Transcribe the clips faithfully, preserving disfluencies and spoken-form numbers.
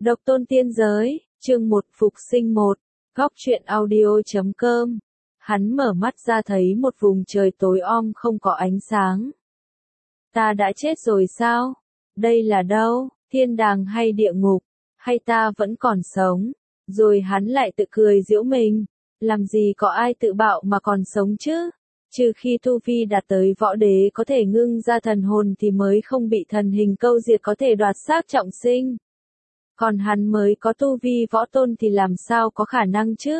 Độc tôn tiên giới, chương một Phục sinh một, góc truyện audio.com. Hắn mở mắt ra thấy một vùng trời tối om không có ánh sáng. Ta đã chết rồi sao? Đây là đâu? Thiên đàng hay địa ngục? Hay ta vẫn còn sống? Rồi hắn lại tự cười giễu mình. Làm gì có ai tự bạo mà còn sống chứ? Trừ khi tu vi đạt tới võ đế có thể ngưng ra thần hồn thì mới không bị thần hình câu diệt có thể đoạt xác trọng sinh. Còn hắn mới có tu vi võ tôn thì làm sao có khả năng chứ?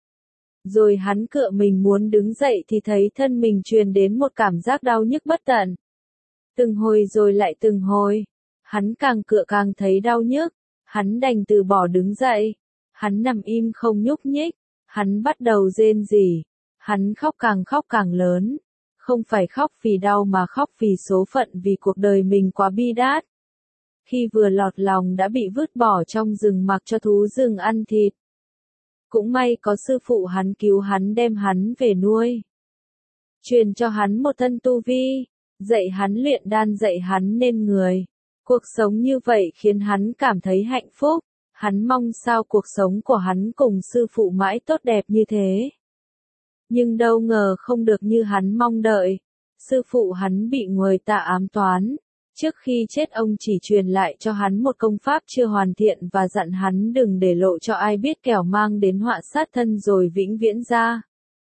Rồi hắn cựa mình muốn đứng dậy thì thấy thân mình truyền đến một cảm giác đau nhức bất tận. Từng hồi rồi lại từng hồi. Hắn càng cựa càng thấy đau nhức. Hắn đành từ bỏ đứng dậy. Hắn nằm im không nhúc nhích. Hắn bắt đầu rên rỉ. Hắn khóc càng khóc càng lớn. Không phải khóc vì đau mà khóc vì số phận, vì cuộc đời mình quá bi đát. Khi vừa lọt lòng đã bị vứt bỏ trong rừng mặc cho thú rừng ăn thịt. Cũng may có sư phụ hắn cứu hắn, đem hắn về nuôi. Truyền cho hắn một thân tu vi, dạy hắn luyện đan, dạy hắn nên người. Cuộc sống như vậy khiến hắn cảm thấy hạnh phúc. Hắn mong sao cuộc sống của hắn cùng sư phụ mãi tốt đẹp như thế. Nhưng đâu ngờ không được như hắn mong đợi. Sư phụ hắn bị người ta ám toán. Trước khi chết ông chỉ truyền lại cho hắn một công pháp chưa hoàn thiện và dặn hắn đừng để lộ cho ai biết, kẻo mang đến họa sát thân rồi vĩnh viễn ra.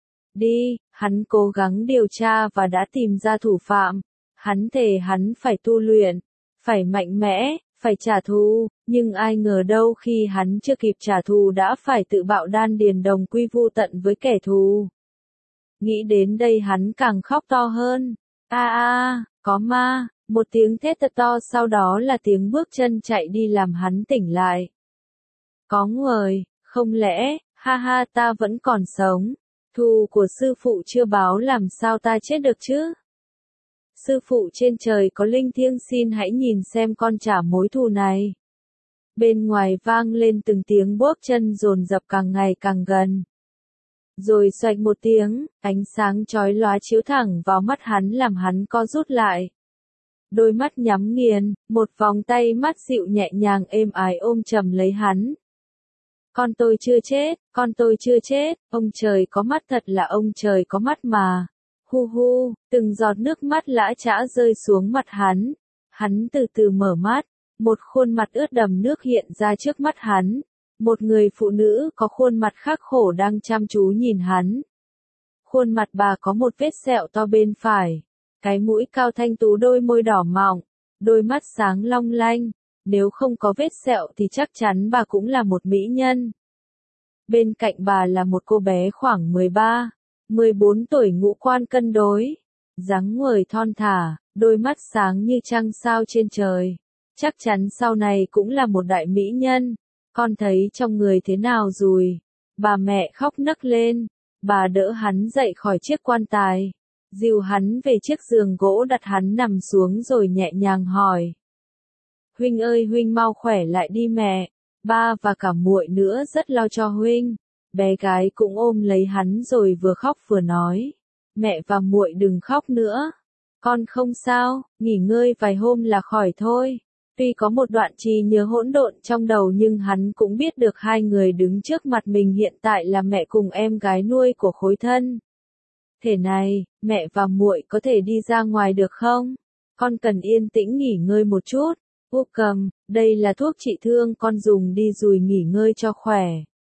Đi, hắn cố gắng điều tra và đã tìm ra thủ phạm. Hắn thề hắn phải tu luyện, phải mạnh mẽ, phải trả thù, nhưng ai ngờ đâu khi hắn chưa kịp trả thù đã phải tự bạo đan điền đồng quy vu tận với kẻ thù. Nghĩ đến đây hắn càng khóc to hơn. A a, có ma. Một tiếng thét thật to, sau đó là tiếng bước chân chạy đi làm hắn tỉnh lại. Có người, không lẽ, ha ha, ta vẫn còn sống. Thù của sư phụ chưa báo làm sao ta chết được chứ? Sư phụ trên trời có linh thiêng, xin hãy nhìn xem con trả mối thù này. Bên ngoài vang lên từng tiếng bước chân dồn dập càng ngày càng gần. Rồi xoạch một tiếng, ánh sáng chói lóa chiếu thẳng vào mắt hắn làm hắn co rút lại. Đôi mắt nhắm nghiền, một vòng tay mắt dịu nhẹ nhàng êm ái ôm chầm lấy hắn. Con tôi chưa chết, con tôi chưa chết, ông trời có mắt, thật là ông trời có mắt mà. Hu hu, từng giọt nước mắt lã chã rơi xuống mặt hắn. Hắn từ từ mở mắt, một khuôn mặt ướt đầm nước hiện ra trước mắt hắn. Một người phụ nữ có khuôn mặt khắc khổ đang chăm chú nhìn hắn. Khuôn mặt bà có một vết sẹo to bên phải. Cái mũi cao thanh tú, đôi môi đỏ mọng, đôi mắt sáng long lanh. Nếu không có vết sẹo thì chắc chắn bà cũng là một mỹ nhân. Bên cạnh bà là một cô bé khoảng mười ba, mười bốn tuổi, ngũ quan cân đối, dáng người thon thả, đôi mắt sáng như trăng sao trên trời. Chắc chắn sau này cũng là một đại mỹ nhân. Con thấy trong người thế nào rồi? Bà mẹ khóc nấc lên. Bà đỡ hắn dậy khỏi chiếc quan tài, dìu hắn về chiếc giường gỗ, đặt hắn nằm xuống rồi nhẹ nhàng hỏi. Huynh ơi, huynh mau khỏe lại đi mẹ. Ba và cả muội nữa rất lo cho huynh. Bé gái cũng ôm lấy hắn rồi vừa khóc vừa nói. Mẹ và muội đừng khóc nữa. Con không sao, nghỉ ngơi vài hôm là khỏi thôi. Tuy có một đoạn trí nhớ hỗn độn trong đầu nhưng hắn cũng biết được hai người đứng trước mặt mình hiện tại là mẹ cùng em gái nuôi của khối thân. Thế này, mẹ và muội có thể đi ra ngoài được không? Con cần yên tĩnh nghỉ ngơi một chút. Úp cầm, đây là thuốc trị thương, con dùng đi rồi nghỉ ngơi cho khỏe.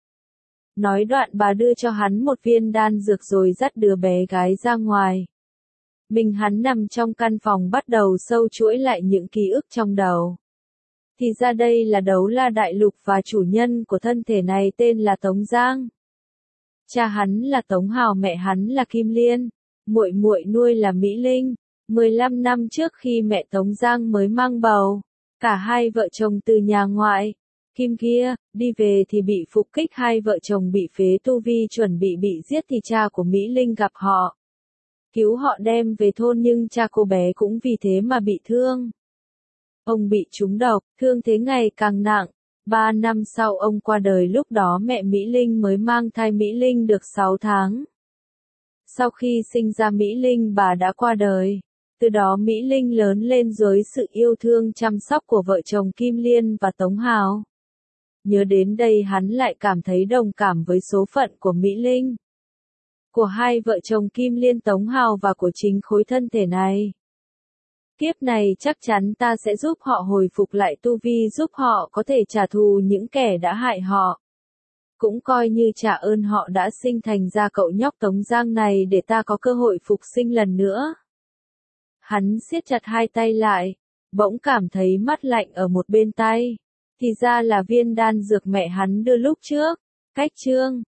Nói đoạn bà đưa cho hắn một viên đan dược rồi dắt đứa bé gái ra ngoài. Mình hắn nằm trong căn phòng bắt đầu sâu chuỗi lại những ký ức trong đầu. Thì ra đây là Đấu La Đại Lục và chủ nhân của thân thể này tên là Tống Giang. Cha hắn là Tống Hào, mẹ hắn là Kim Liên, muội muội nuôi là Mỹ Linh. mười lăm năm trước khi mẹ Tống Giang mới mang bầu, cả hai vợ chồng từ nhà ngoại, Kim kia, đi về thì bị phục kích, hai vợ chồng bị phế tu vi, chuẩn bị bị giết thì cha của Mỹ Linh gặp họ. Cứu họ đem về thôn nhưng cha cô bé cũng vì thế mà bị thương. Ông bị trúng độc, thương thế ngày càng nặng. Ba năm sau ông qua đời, lúc đó mẹ Mỹ Linh mới mang thai Mỹ Linh được sáu tháng. Sau khi sinh ra Mỹ Linh bà đã qua đời. Từ đó Mỹ Linh lớn lên dưới sự yêu thương chăm sóc của vợ chồng Kim Liên và Tống Hào. Nhớ đến đây hắn lại cảm thấy đồng cảm với số phận của Mỹ Linh, của hai vợ chồng Kim Liên Tống Hào và của chính khối thân thể này. Kiếp này chắc chắn ta sẽ giúp họ hồi phục lại tu vi, giúp họ có thể trả thù những kẻ đã hại họ. Cũng coi như trả ơn họ đã sinh thành ra cậu nhóc Tống Giang này để ta có cơ hội phục sinh lần nữa. Hắn siết chặt hai tay lại, bỗng cảm thấy mát lạnh ở một bên tay. Thì ra là viên đan dược mẹ hắn đưa lúc trước. Cách chương